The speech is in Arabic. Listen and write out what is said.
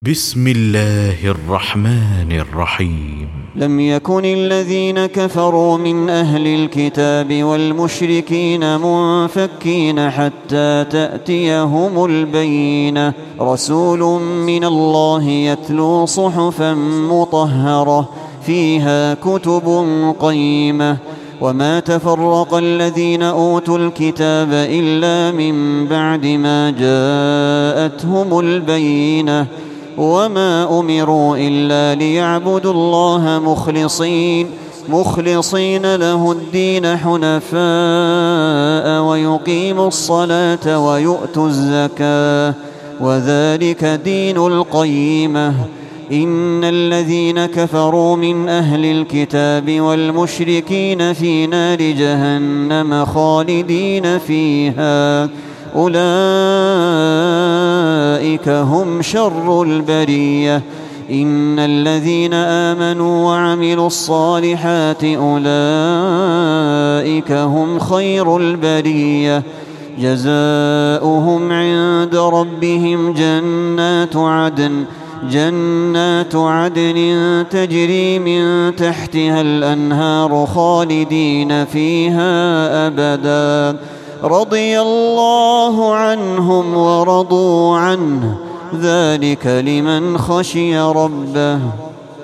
بسم الله الرحمن الرحيم. لم يكن الذين كفروا من أهل الكتاب والمشركين منفكين حتى تأتيهم البينة، رسول من الله يتلو صحفا مطهرة فيها كتب قيمة. وما تفرق الذين أوتوا الكتاب إلا من بعد ما جاءتهم البينة، وما أمروا إلا ليعبدوا الله مخلصين له الدين حنفاء ويقيموا الصلاة ويؤتوا الزكاة، وذلك دين القيمة. إن الذين كفروا من أهل الكتاب والمشركين في نار جهنم خالدين فيها، أولئك هم شر البرية. إن الذين آمنوا وعملوا الصالحات أولئك هم خير البرية. جزاؤهم عند ربهم جنات عدن تجري من تحتها الأنهار خالدين فيها أبدا، رضي الله عنهم ورضوا عنه، ذلك لمن خشي ربه.